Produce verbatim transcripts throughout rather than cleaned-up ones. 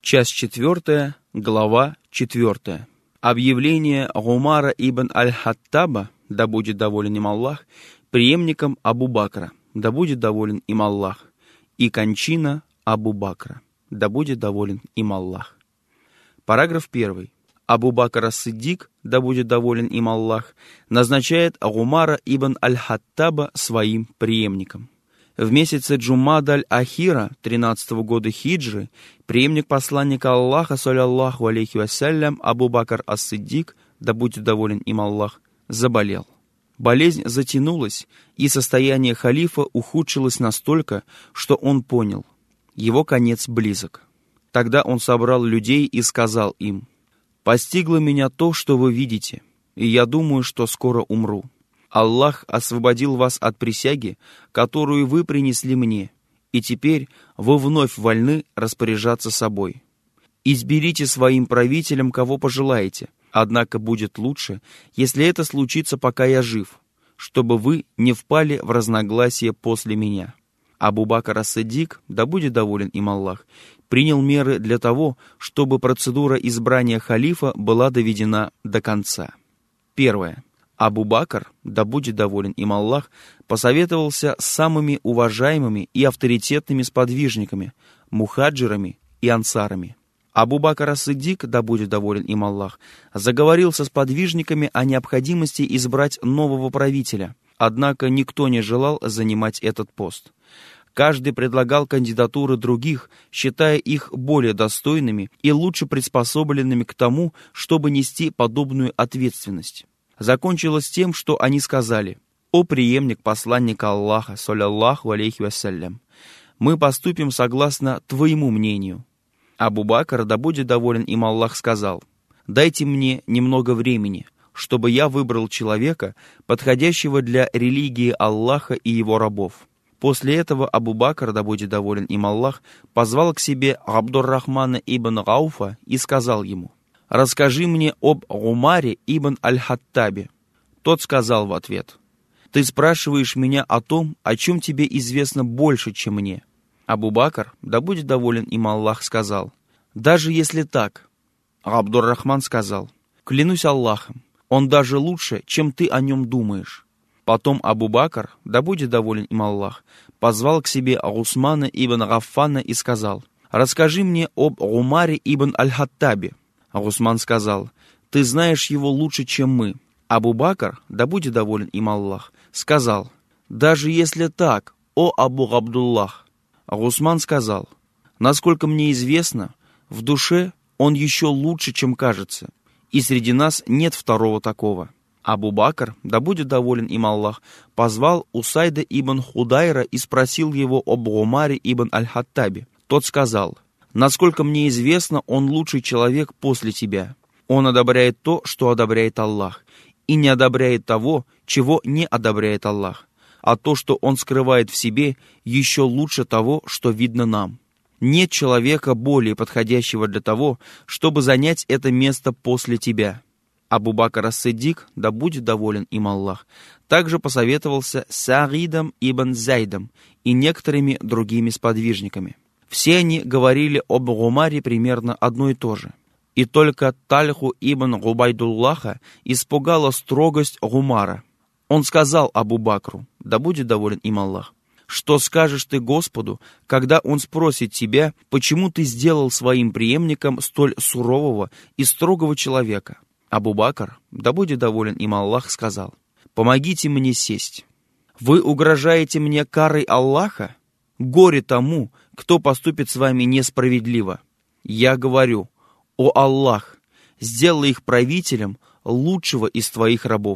Часть четвертая, глава четвертая. Объявление Умара ибн аль-Хаттаба, да будет доволен им Аллах, преемником Абу Бакра, да будет доволен им Аллах, и кончина Абу Бакра, да будет доволен им Аллах. Параграф первый. Абу Бакр ас-Сиддик, да будет доволен им Аллах, назначает Умара ибн аль-Хаттаба своим преемником. В месяце Джумад-аль-Ахира тринадцатого года хиджры преемник посланника Аллаха, саллаллаху алейхи вассалям, Абу Бакр ас-Сиддик, да будет доволен им Аллах, заболел. Болезнь затянулась, и состояние халифа ухудшилось настолько, что он понял, его конец близок. Тогда он собрал людей и сказал им: «Постигло меня то, что вы видите, и я думаю, что скоро умру. Аллах освободил вас от присяги, которую вы принесли мне, и теперь вы вновь вольны распоряжаться собой. Изберите своим правителем, кого пожелаете, однако будет лучше, если это случится, пока я жив, чтобы вы не впали в разногласия после меня». Абу Бакр ас-Сиддик, да будет доволен им Аллах, принял меры для того, чтобы процедура избрания халифа была доведена до конца. Первое. Абу Бакр, да будет доволен им Аллах, посоветовался с самыми уважаемыми и авторитетными сподвижниками, мухаджирами и ансарами. Абу Бакр ас-Сиддик, да будет доволен им Аллах, заговорил со сподвижниками о необходимости избрать нового правителя, однако никто не желал занимать этот пост. Каждый предлагал кандидатуры других, считая их более достойными и лучше приспособленными к тому, чтобы нести подобную ответственность. Закончилось тем, что они сказали: «О преемник посланника Аллаха, саллаллаху алейхи вассалям, мы поступим согласно твоему мнению». Абу Бакр, да будет доволен им Аллах, сказал: «Дайте мне немного времени, чтобы я выбрал человека, подходящего для религии Аллаха и его рабов». После этого Абу Бакр, да будет доволен им Аллах, позвал к себе Абдур-Рахмана ибн Гауфа и сказал ему: «Расскажи мне об Умаре ибн аль-Хаттабе». Тот сказал в ответ: «Ты спрашиваешь меня о том, о чем тебе известно больше, чем мне». Абу Бакр, да будет доволен им Аллах, сказал: «Даже если так». Абдур-Рахман сказал: «Клянусь Аллахом, он даже лучше, чем ты о нем думаешь». Потом Абу Бакр, да будет доволен им Аллах, позвал к себе Усмана ибн Гаффана и сказал: «Расскажи мне об Умаре ибн аль-Хаттабе». Усман сказал: «Ты знаешь его лучше, чем мы». Абу Бакр, да будет доволен им Аллах, сказал: «Даже если так, о Абу Абдуллах». Усман сказал: «Насколько мне известно, в душе он еще лучше, чем кажется, и среди нас нет второго такого». Абу Бакр, да будет доволен им Аллах, позвал Усайда ибн Худайра и спросил его об Умаре ибн аль-Хаттабе. Тот сказал: «Насколько мне известно, он лучший человек после тебя. Он одобряет то, что одобряет Аллах, и не одобряет того, чего не одобряет Аллах, а то, что он скрывает в себе, еще лучше того, что видно нам. Нет человека более подходящего для того, чтобы занять это место после тебя». Абу Бакр ас-Сиддик, да будет доволен им Аллах, также посоветовался с Саидом ибн Зайдом и некоторыми другими сподвижниками. Все они говорили об Умаре примерно одно и то же. И только Тальху ибн Губайдуллаха испугала строгость Умара. Он сказал Абу Бакру, да будет доволен им Аллах: «Что скажешь ты Господу, когда Он спросит тебя, почему ты сделал своим преемником столь сурового и строгого человека?» Абу Бакр, да будет доволен им Аллах, сказал: «Помогите мне сесть. Вы угрожаете мне карой Аллаха? Горе тому, кто поступит с вами несправедливо. Я говорю: о Аллах, сделай их правителем лучшего из твоих рабов».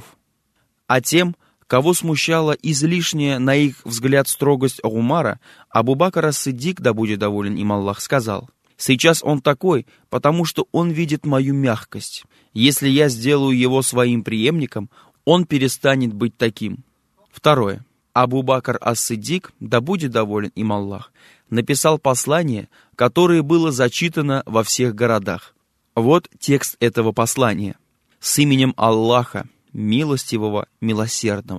А тем, кого смущала излишняя, на их взгляд, строгость Умара, Абу Бакр ас-Сиддик, да будет доволен им Аллах, сказал: «Сейчас он такой, потому что он видит мою мягкость. Если я сделаю его своим преемником, он перестанет быть таким». Второе. Абу Бакр ас-Сиддик, да будет доволен им Аллах, написал послание, которое было зачитано во всех городах. Вот текст этого послания. «С именем Аллаха, милостивого, милосердного».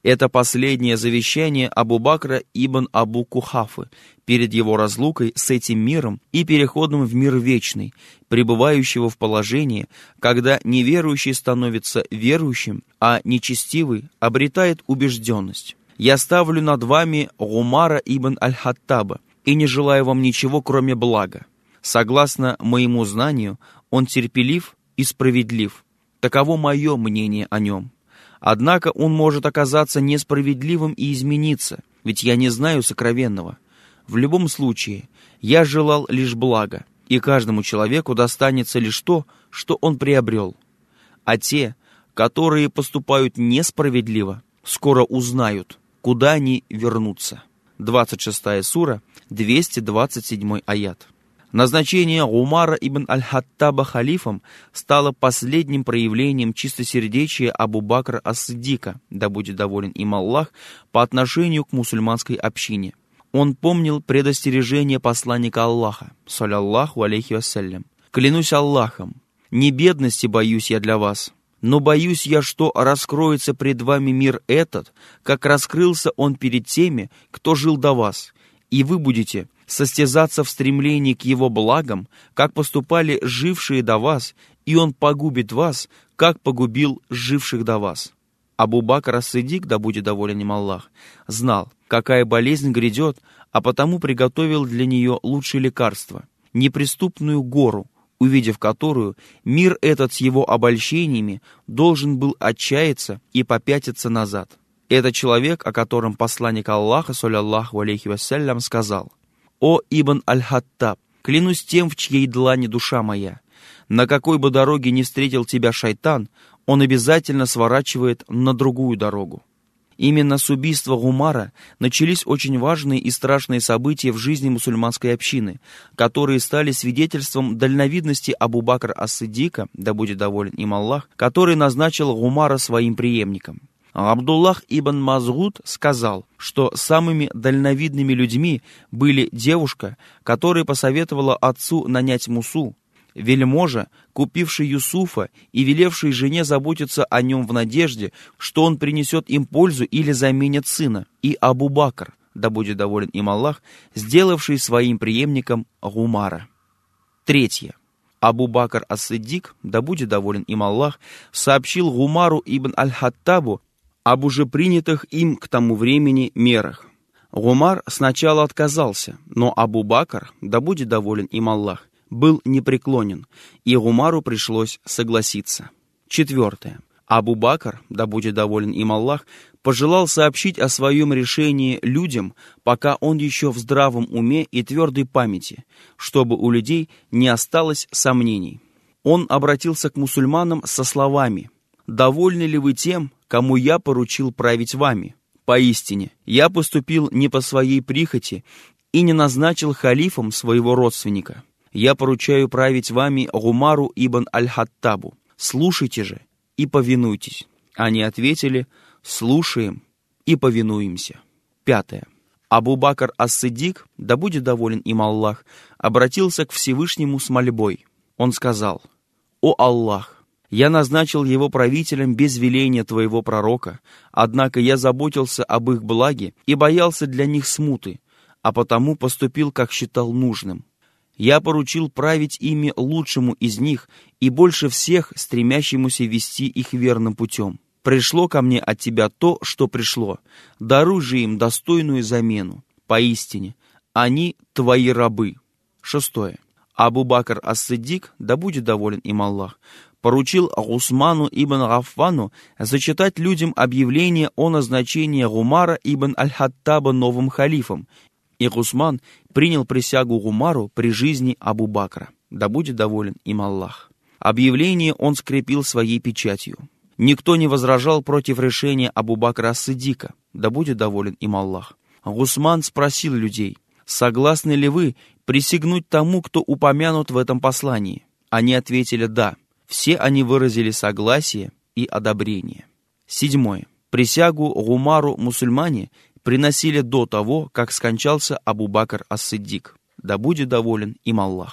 Это последнее завещание Абу Бакра ибн Абу Кухафы перед его разлукой с этим миром и переходом в мир вечный, пребывающего в положении, когда неверующий становится верующим, а нечестивый обретает убежденность. Я ставлю над вами Умара ибн Аль-Хаттаба и не желаю вам ничего, кроме блага. Согласно моему знанию, он терпелив и справедлив. Таково мое мнение о нем. Однако он может оказаться несправедливым и измениться, ведь я не знаю сокровенного. В любом случае, я желал лишь блага, и каждому человеку достанется лишь то, что он приобрел. А те, которые поступают несправедливо, скоро узнают, куда они вернутся. двадцать шестая сура, двести двадцать седьмой аят. Назначение Умара ибн Аль-Хаттаба халифом стало последним проявлением чистосердечия Абу Бакра ас-Сиддика, да будет доволен им Аллах, по отношению к мусульманской общине. Он помнил предостережение посланника Аллаха, саллаллаху алейхи вассалям. «Клянусь Аллахом, не бедности боюсь я для вас, но боюсь я, что раскроется пред вами мир этот, как раскрылся он перед теми, кто жил до вас, и вы будете состязаться в стремлении к его благам, как поступали жившие до вас, и он погубит вас, как погубил живших до вас». Абу Бакр ас-Сиддик, да будет доволен им Аллах, знал, какая болезнь грядет, а потому приготовил для нее лучшее лекарство, неприступную гору, увидев которую мир этот с его обольщениями должен был отчаяться и попятиться назад. Это человек, о котором посланник Аллаха, саллаллаху алейхи вассалям, сказал: «О Ибн Аль-Хаттаб, клянусь тем, в чьей длани душа моя, на какой бы дороге не встретил тебя шайтан, он обязательно сворачивает на другую дорогу». Именно с убийства Умара начались очень важные и страшные события в жизни мусульманской общины, которые стали свидетельством дальновидности Абу Бакра ас-Сиддика, да будет доволен им Аллах, который назначил Умара своим преемником. Абдуллах ибн Мазгуд сказал, что самыми дальновидными людьми были девушка, которая посоветовала отцу нанять Мусу, вельможа, купивший Юсуфа и велевший жене заботиться о нем в надежде, что он принесет им пользу или заменит сына, и Абу Бакр, да будет доволен им Аллах, сделавший своим преемником Умара. Третье. Абу Бакр ас-Сиддик, да будет доволен им Аллах, сообщил Умару ибн Аль-Хаттабу об уже принятых им к тому времени мерах. Умар сначала отказался, но Абу Бакр, да будет доволен им Аллах, был непреклонен, и Умару пришлось согласиться. Четвертое. Абу Бакр, да будет доволен им Аллах, пожелал сообщить о своем решении людям, пока он еще в здравом уме и твердой памяти, чтобы у людей не осталось сомнений. Он обратился к мусульманам со словами: «Довольны ли вы тем, кому я поручил править вами? Поистине, я поступил не по своей прихоти и не назначил халифом своего родственника. Я поручаю править вами Умару ибн Аль-Хаттабу. Слушайте же и повинуйтесь». Они ответили: «Слушаем и повинуемся». Пятое. Абу Бакр ас-Сиддик, да будет доволен им Аллах, обратился к Всевышнему с мольбой. Он сказал: «О Аллах, я назначил его правителем без веления твоего пророка, однако я заботился об их благе и боялся для них смуты, а потому поступил, как считал нужным. Я поручил править ими лучшему из них и больше всех стремящемуся вести их верным путем. Пришло ко мне от тебя то, что пришло. Даруй же им достойную замену. Поистине, они твои рабы». Шестое. Абу Бакр ас-Сиддик, да будет доволен им Аллах, поручил Усману ибн Гаффану зачитать людям объявление о назначении Умара ибн Аль-Хаттаба новым халифом, и Усман принял присягу Умару при жизни Абу Бакра, да будет доволен им Аллах. Объявление он скрепил своей печатью. Никто не возражал против решения Абу Бакра ас-Сиддика, да будет доволен им Аллах. Усман спросил людей: «Согласны ли вы присягнуть тому, кто упомянут в этом послании?» Они ответили «да». Все они выразили согласие и одобрение. Седьмое. Присягу Умару мусульмане приносили до того, как скончался Абу Бакр ас-Сиддик, да будет доволен им Аллах.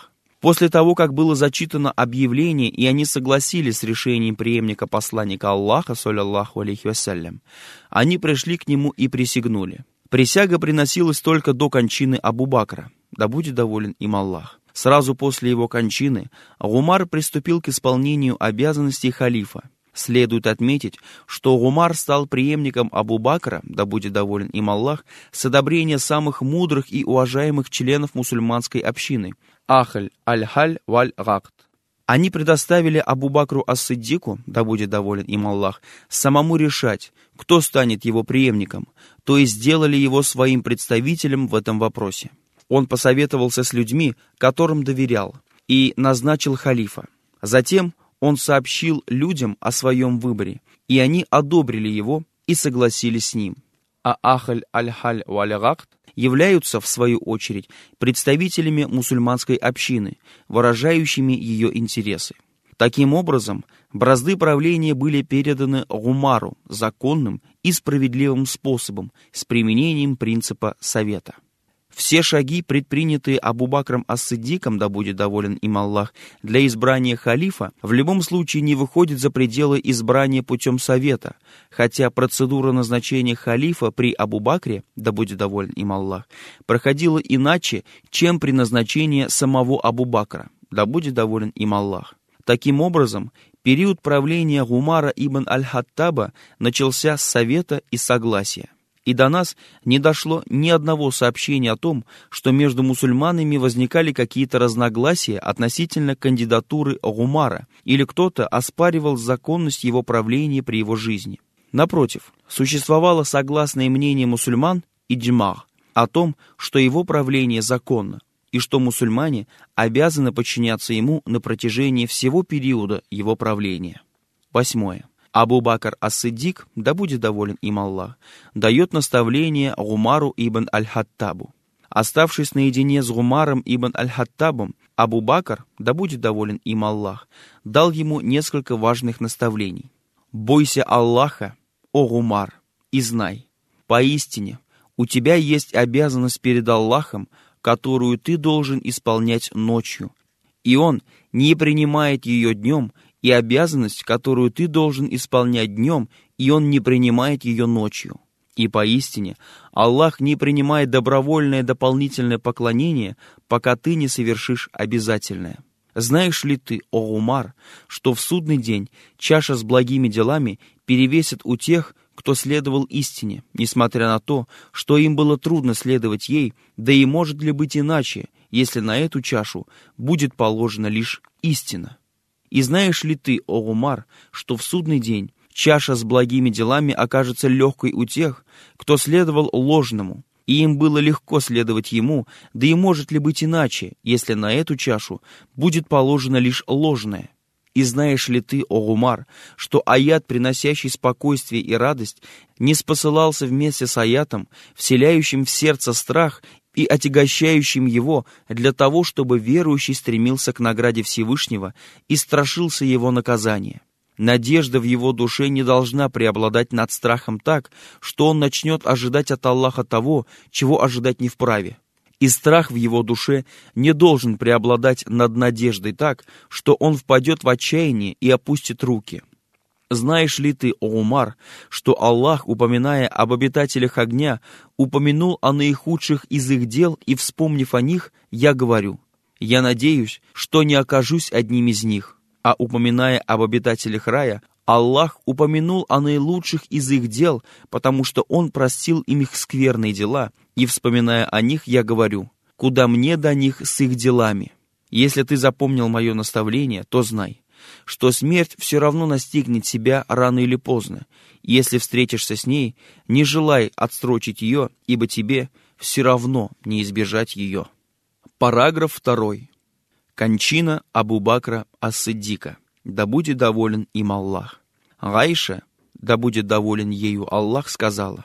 После того, как было зачитано объявление, и они согласились с решением преемника посланника Аллаха, саллаллаху алейхи вассалям, они пришли к нему и присягнули. Присяга приносилась только до кончины Абу Бакра, да будет доволен им Аллах. Сразу после его кончины Умар приступил к исполнению обязанностей халифа. Следует отметить, что Умар стал преемником Абу Бакра, да будет доволен им Аллах, с одобрения самых мудрых и уважаемых членов мусульманской общины – Ахль аль-Халь валь-Гакд. Они предоставили Абу Бакру ас-Сиддику, да будет доволен им Аллах, самому решать, кто станет его преемником, то есть сделали его своим представителем в этом вопросе. Он посоветовался с людьми, которым доверял, и назначил халифа. Затем он сообщил людям о своем выборе, и они одобрили его и согласились с ним. А Ахль аль-Халь валь-Гакд являются, в свою очередь, представителями мусульманской общины, выражающими ее интересы. Таким образом, бразды правления были переданы Умару законным и справедливым способом с применением принципа совета. Все шаги, предпринятые Абу Бакром ас-Сиддиком, да будет доволен им Аллах, для избрания халифа, в любом случае не выходят за пределы избрания путем совета, хотя процедура назначения халифа при Абу Бакре, да будет доволен им Аллах, проходила иначе, чем при назначении самого Абу Бакра, да будет доволен им Аллах. Таким образом, период правления Умара ибн аль-Хаттаба начался с совета и согласия. И до нас не дошло ни одного сообщения о том, что между мусульманами возникали какие-то разногласия относительно кандидатуры Умара, или кто-то оспаривал законность его правления при его жизни. Напротив, существовало согласное мнение мусульман иджма о том, что его правление законно, и что мусульмане обязаны подчиняться ему на протяжении всего периода его правления. Восьмое. Абу Бакр ас-Сиддик, да будет доволен им Аллах, дает наставление Умару ибн аль-Хаттабу. Оставшись наедине с Умаром ибн аль-Хаттабом, Абу Бакр, да будет доволен им Аллах, дал ему несколько важных наставлений. «Бойся Аллаха, о Умар, и знай, поистине, у тебя есть обязанность перед Аллахом, которую ты должен исполнять ночью, и Он не принимает ее днем, и обязанность, которую ты должен исполнять днем, и Он не принимает ее ночью. И поистине, Аллах не принимает добровольное дополнительное поклонение, пока ты не совершишь обязательное. Знаешь ли ты, о Умар, что в судный день чаша с благими делами перевесит у тех, кто следовал истине, несмотря на то, что им было трудно следовать ей, да и может ли быть иначе, если на эту чашу будет положена лишь истина? И знаешь ли ты, о Умар, что в судный день чаша с благими делами окажется легкой у тех, кто следовал ложному, и им было легко следовать ему, да и может ли быть иначе, если на эту чашу будет положено лишь ложное? И знаешь ли ты, о Умар, что аят, приносящий спокойствие и радость, не спосылался вместе с аятом, вселяющим в сердце страх и отягощающим его для того, чтобы верующий стремился к награде Всевышнего и страшился его наказания? Надежда в его душе не должна преобладать над страхом так, что он начнет ожидать от Аллаха того, чего ожидать не вправе. И страх в его душе не должен преобладать над надеждой так, что он впадет в отчаяние и опустит руки. Знаешь ли ты, о Умар, что Аллах, упоминая об обитателях огня, упомянул о наихудших из их дел, и, вспомнив о них, я говорю: я надеюсь, что не окажусь одним из них. А упоминая об обитателях рая, Аллах упомянул о наилучших из их дел, потому что Он простил им их скверные дела, и, вспоминая о них, я говорю: куда мне до них с их делами? Если ты запомнил мое наставление, то знай, что смерть все равно настигнет тебя рано или поздно. Если встретишься с ней, не желай отсрочить ее, ибо тебе все равно не избежать ее. Параграф второй. Кончина Абу Бакра ас-Сиддика, да будет доволен им Аллах. Гайша, да будет доволен ею Аллах, сказала: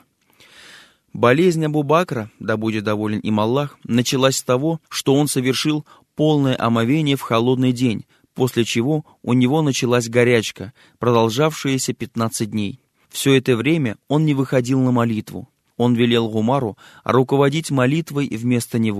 болезнь Абу Бакра, да будет доволен им Аллах, началась с того, что он совершил полное омовение в холодный день, после чего у него началась горячка, продолжавшаяся пятнадцать дней. Все это время он не выходил на молитву. Он велел Умару руководить молитвой вместо него.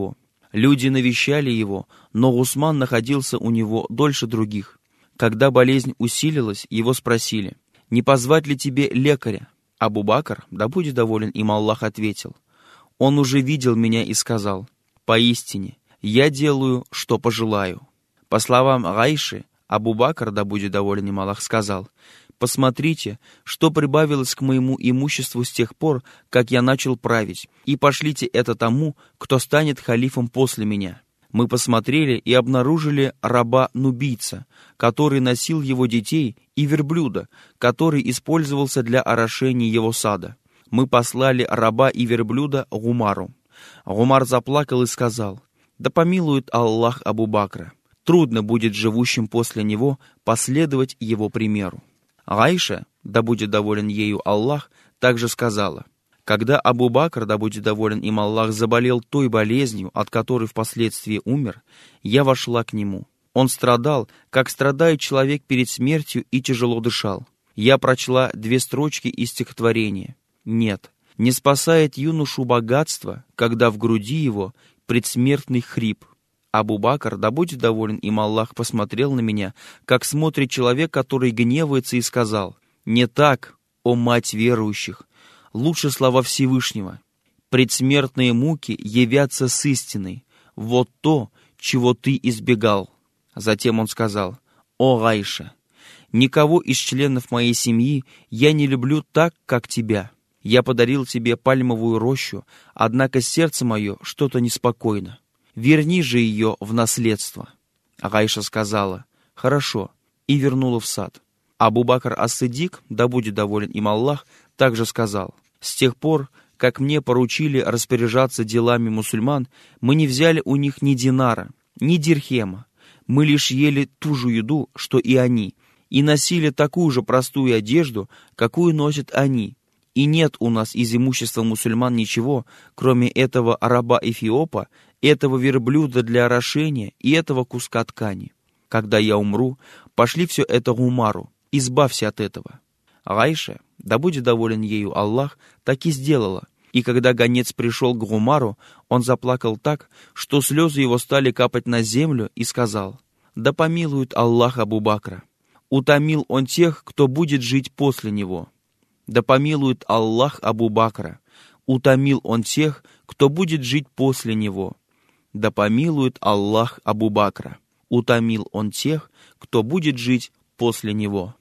Люди навещали его, но Усман находился у него дольше других. Когда болезнь усилилась, его спросили: «Не позвать ли тебе лекаря?» Абу Бакр, да будет доволен им Аллах, ответил: «Он уже видел меня и сказал: поистине, я делаю, что пожелаю». По словам Гайши, Абу Бакр, да будет доволен им Аллах, сказал: «Посмотрите, что прибавилось к моему имуществу с тех пор, как я начал править, и пошлите это тому, кто станет халифом после меня». Мы посмотрели и обнаружили раба-нубийца, который носил его детей, и верблюда, который использовался для орошения его сада. Мы послали раба и верблюда Гумару. Гумар заплакал и сказал: «Да помилует Аллах Абу Бакра. Трудно будет живущим после него последовать его примеру». Гайша, да будет доволен ею Аллах, также сказала: «Когда Абу Бакр, да будет доволен им Аллах, заболел той болезнью, от которой впоследствии умер, я вошла к нему. Он страдал, как страдает человек перед смертью, и тяжело дышал. Я прочла две строчки из стихотворения. Нет, не спасает юношу богатство, когда в груди его предсмертный хрип. Абу Бакр, да будет доволен им Аллах, посмотрел на меня, как смотрит человек, который гневается, и сказал: «Не так, о мать верующих! Лучше слова Всевышнего. Предсмертные муки явятся с истиной. Вот то, чего ты избегал». Затем он сказал: «О Гайша, никого из членов моей семьи я не люблю так, как тебя. Я подарил тебе пальмовую рощу, однако сердце мое что-то неспокойно. Верни же ее в наследство». Гайша сказала: «Хорошо», и вернула в сад. Абу Бакр ас-Сиддик, да будет доволен им Аллах, также сказал: «С тех пор, как мне поручили распоряжаться делами мусульман, мы не взяли у них ни динара, ни дирхема. Мы лишь ели ту же еду, что и они, и носили такую же простую одежду, какую носят они. И нет у нас из имущества мусульман ничего, кроме этого раба-эфиопа, этого верблюда для орошения и этого куска ткани. Когда я умру, пошли все это Гумару, избавься от этого». Гайша, да будет доволен ею Аллах, так и сделала. И когда гонец пришел к Гумару, он заплакал так, что слезы его стали капать на землю, и сказал: «Да помилует Аллах Абу Бакра. Утомил он тех, кто будет жить после него. Да помилует Аллах Абу Бакра. Утомил он тех, кто будет жить после него. Да помилует Аллах Абу Бакра. Утомил он тех, кто будет жить после него».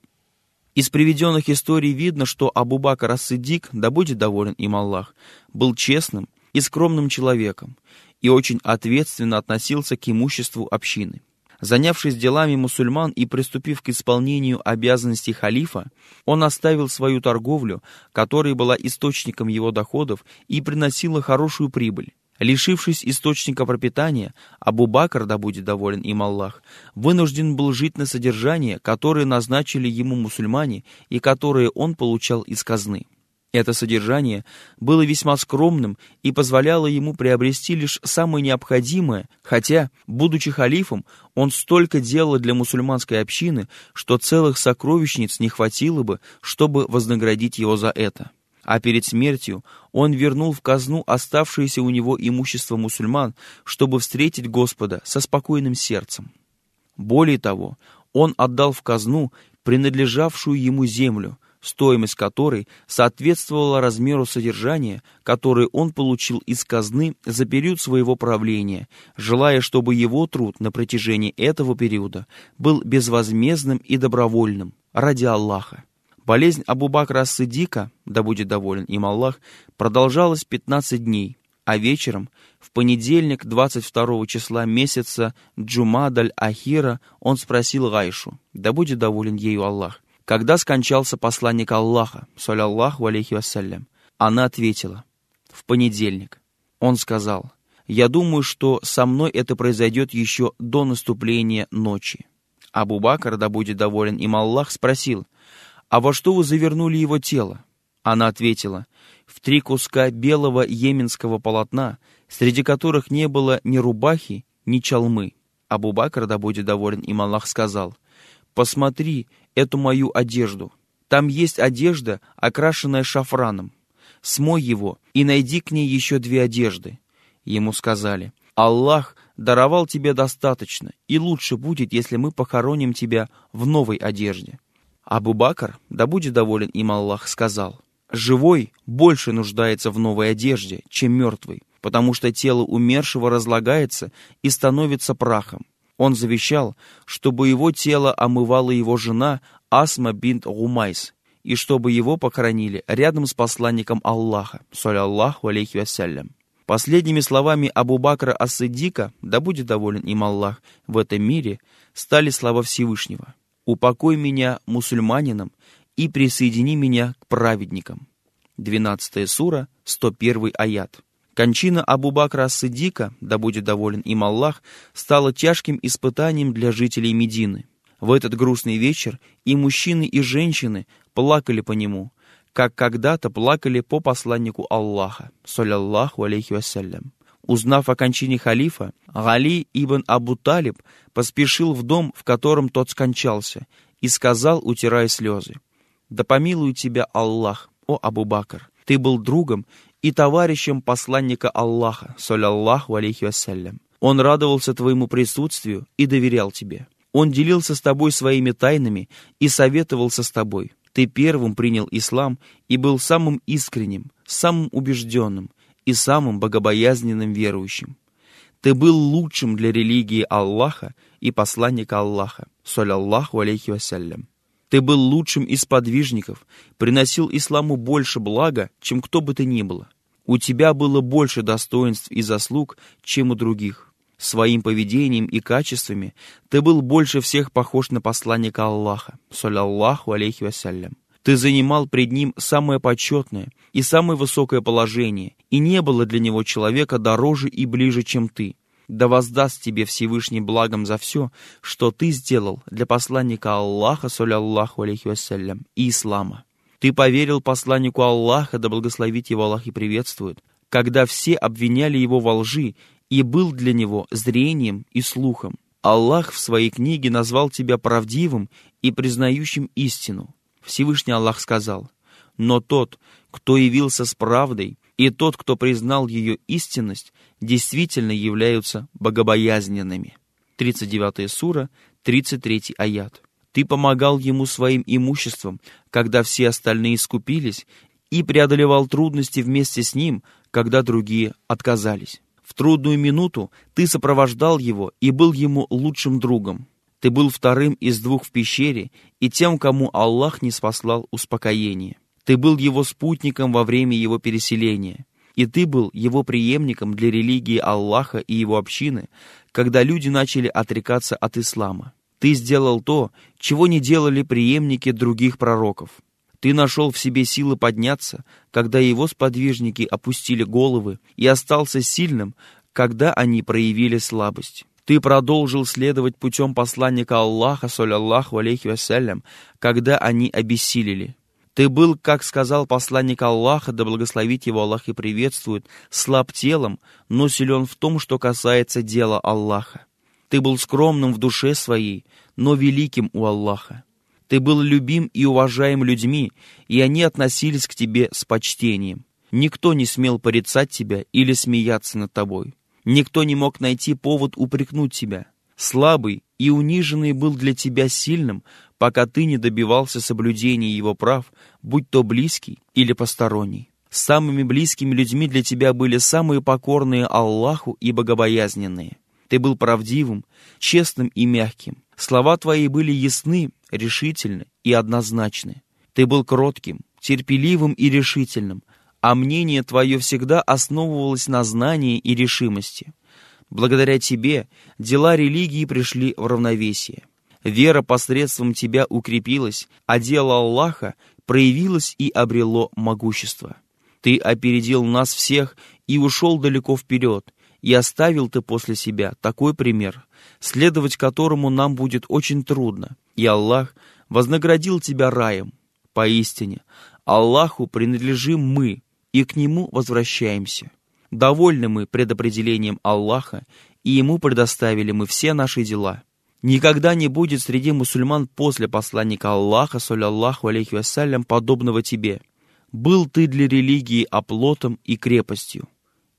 Из приведенных историй видно, что Абу Бакр ас-Сиддик, да будет доволен им Аллах, был честным и скромным человеком и очень ответственно относился к имуществу общины. Занявшись делами мусульман и приступив к исполнению обязанностей халифа, он оставил свою торговлю, которая была источником его доходов и приносила хорошую прибыль. Лишившись источника пропитания, Абу Бакр, да будет доволен им Аллах, вынужден был жить на содержание, которое назначили ему мусульмане и которое он получал из казны. Это содержание было весьма скромным и позволяло ему приобрести лишь самое необходимое, хотя, будучи халифом, он столько делал для мусульманской общины, что целых сокровищниц не хватило бы, чтобы вознаградить его за это. А перед смертью он вернул в казну оставшееся у него имущество мусульман, чтобы встретить Господа со спокойным сердцем. Более того, он отдал в казну принадлежавшую ему землю, стоимость которой соответствовала размеру содержания, которое он получил из казны за период своего правления, желая, чтобы его труд на протяжении этого периода был безвозмездным и добровольным, ради Аллаха. Болезнь Абу Бакра ас-Сиддика, да будет доволен им Аллах, продолжалась пятнадцать дней, а вечером, в понедельник двадцать второго числа месяца Джумадаль-Ахира, он спросил Гайшу, да будет доволен ею Аллах: «Когда скончался посланник Аллаха, саллаллаху алейхи вассалям?» Она ответила: «В понедельник». Он сказал: «Я думаю, что со мной это произойдет еще до наступления ночи». Абу Бакр, да будет доволен им Аллах, спросил: «А во что вы завернули его тело?» Она ответила: «В три куска белого йеменского полотна, среди которых не было ни рубахи, ни чалмы». Абу Бакр, да будет доволен им Аллах, сказал: «Посмотри эту мою одежду. Там есть одежда, окрашенная шафраном. Смой его и найди к ней еще две одежды». Ему сказали: Аллах даровал тебе достаточно, и лучше будет, если мы похороним тебя в новой одежде». Абу Бакр, да будет доволен им Аллах, сказал: «Живой больше нуждается в новой одежде, чем мертвый, потому что тело умершего разлагается и становится прахом». Он завещал, чтобы его тело омывала его жена Асма бинт Гумайс, и чтобы его похоронили рядом с посланником Аллаха, саллаллаху алейхи вассалям. Последними словами Абу Бакра ас-Сиддика, да будет доволен им Аллах, в этом мире стали слова Всевышнего: «Упокой меня мусульманином и присоедини меня к праведникам». двенадцатая сура, сто первый аят. Кончина Абу Бакра ас-Сиддика, да будет доволен им Аллах, стала тяжким испытанием для жителей Медины. В этот грустный вечер и мужчины, и женщины плакали по нему, как когда-то плакали по посланнику Аллаха, саллаллаху алейхи вассалям. Узнав о кончине халифа, Али ибн Абу Талиб поспешил в дом, в котором тот скончался, и сказал, утирая слезы: «Да помилует тебя Аллах, о Абу Бакр, ты был другом и товарищем посланника Аллаха, саллаллаху алейхи вассалям. Он радовался твоему присутствию и доверял тебе. Он делился с тобой своими тайнами и советовался с тобой. Ты первым принял ислам и был самым искренним, самым убежденным и самым богобоязненным верующим. Ты был лучшим для религии Аллаха и посланника Аллаха, саллаллаху алейхи вассалям. Ты был лучшим из подвижников, приносил исламу больше блага, чем кто бы то ни было. У тебя было больше достоинств и заслуг, чем у других. Своим поведением и качествами ты был больше всех похож на посланника Аллаха, саллаллаху алейхи вассалям. Ты занимал пред ним самое почетное и самое высокое положение, и не было для него человека дороже и ближе, чем ты. Да воздаст тебе Всевышний благом за все, что ты сделал для посланника Аллаха, саллаллаху алейхи вассалям, и ислама. Ты поверил посланнику Аллаха, да благословит его Аллах и приветствует, когда все обвиняли его во лжи, и был для него зрением и слухом. Аллах в своей книге назвал тебя правдивым и признающим истину. Всевышний Аллах сказал: «Но тот, кто явился с правдой, и тот, кто признал ее истинность, действительно являются богобоязненными». тридцать девятая сура, тридцать третий аят. Ты помогал ему своим имуществом, когда все остальные скупились, и преодолевал трудности вместе с ним, когда другие отказались. В трудную минуту ты сопровождал его и был ему лучшим другом. Ты был вторым из двух в пещере и тем, кому Аллах не спаслал успокоение. Ты был его спутником во время его переселения, и ты был его преемником для религии Аллаха и его общины, когда люди начали отрекаться от ислама. Ты сделал то, чего не делали преемники других пророков. Ты нашел в себе силы подняться, когда его сподвижники опустили головы, и остался сильным, когда они проявили слабость. Ты продолжил следовать путем посланника Аллаха, саллаллаху алейхи вассалям, когда они обессилели. Ты был, как сказал посланник Аллаха, да благословит его Аллах и приветствует, слаб телом, но силен в том, что касается дела Аллаха. Ты был скромным в душе своей, но великим у Аллаха. Ты был любим и уважаем людьми, и они относились к тебе с почтением. Никто не смел порицать тебя или смеяться над тобой. Никто не мог найти повод упрекнуть тебя. Слабый и униженный был для тебя сильным, пока ты не добивался соблюдения его прав, будь то близкий или посторонний. Самыми близкими людьми для тебя были самые покорные Аллаху и богобоязненные. Ты был правдивым, честным и мягким. Слова твои были ясны, решительны и однозначны. Ты был кротким, терпеливым и решительным, а мнение твое всегда основывалось на знании и решимости. Благодаря тебе дела религии пришли в равновесие. Вера посредством тебя укрепилась, а дело Аллаха проявилось и обрело могущество. Ты опередил нас всех и ушел далеко вперед, и оставил ты после себя такой пример, следовать которому нам будет очень трудно, и Аллах вознаградил тебя раем. Поистине, Аллаху принадлежим мы, и к Нему возвращаемся. Довольны мы предопределением Аллаха, и Ему предоставили мы все наши дела. Никогда не будет среди мусульман после посланника Аллаха, саллаллаху алейхи вассалям, подобного тебе. Был ты для религии оплотом и крепостью.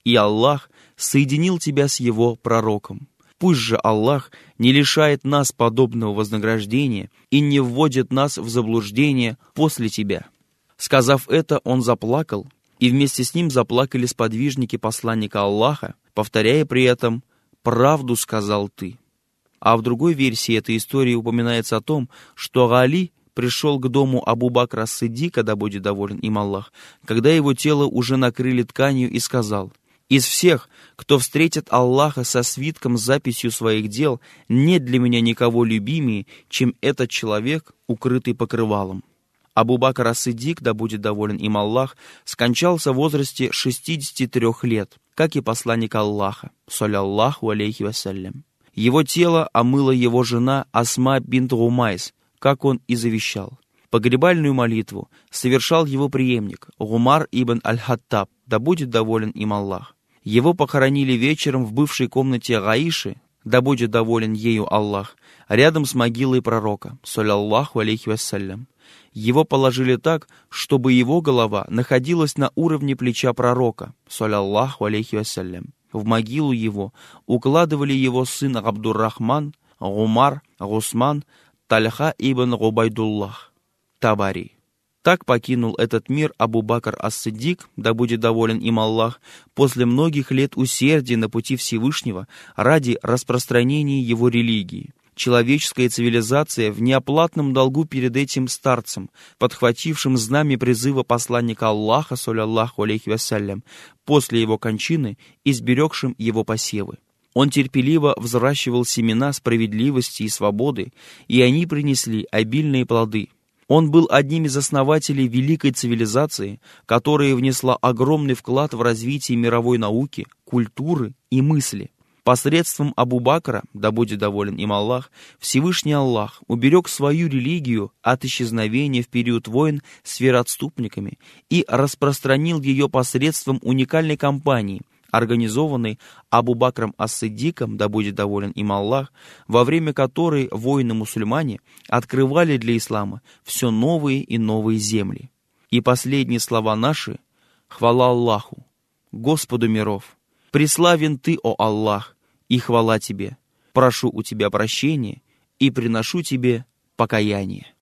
и Аллах соединил тебя с его пророком. Пусть же Аллах не лишает нас подобного вознаграждения и не вводит нас в заблуждение после тебя». Сказав это, он заплакал, и вместе с ним заплакали сподвижники посланника Аллаха, повторяя при этом: «Правду сказал ты». А в другой версии этой истории упоминается о том, что Али пришел к дому Абу Бакра ас-Сиддика, да будет доволен им Аллах, когда его тело уже накрыли тканью, и сказал: «Из всех, кто встретит Аллаха со свитком с записью своих дел, нет для меня никого любимее, чем этот человек, укрытый покрывалом». Абу Бакр ас-Сиддик, да будет доволен им Аллах, скончался в возрасте шестидесяти трёх лет, как и посланник Аллаха, саллаллаху алейхи вассалям. Его тело омыла его жена Асма бинт Гумайс, как он и завещал. Погребальную молитву совершал его преемник Умар ибн аль-Хаттаб, да будет доволен им Аллах. Его похоронили вечером в бывшей комнате Гаиши, да будет доволен ею Аллах, рядом с могилой пророка, саллаллаху алейхи вассалям. Его положили так, чтобы его голова находилась на уровне плеча пророка, саллаллаху алейхи вассалям. В могилу его укладывали его сын Абдур-Рахман, Умар, Гусман, Тальха ибн Губайдуллах. Табари. Так покинул этот мир Абу Бакр ас-Сиддик, да будет доволен им Аллах, после многих лет усердия на пути Всевышнего ради распространения его религии. Человеческая цивилизация в неоплатном долгу перед этим старцем, подхватившим знамя призыва посланника Аллаха, саллаллаху алейхи вассалям, после его кончины и сберегшим его посевы. Он терпеливо взращивал семена справедливости и свободы, и они принесли обильные плоды. Он был одним из основателей великой цивилизации, которая внесла огромный вклад в развитие мировой науки, культуры и мысли. Посредством Абу Бакра, да будет доволен им Аллах, Всевышний Аллах уберег свою религию от исчезновения в период войн с вероотступниками и распространил ее посредством уникальной кампании, организованной Абу Бакром ас-Сиддиком, да будет доволен им Аллах, во время которой воины-мусульмане открывали для ислама все новые и новые земли. И последние слова наши: «Хвала Аллаху, Господу миров! Преславен Ты, о Аллах, и хвала Тебе! Прошу у Тебя прощения и приношу Тебе покаяние».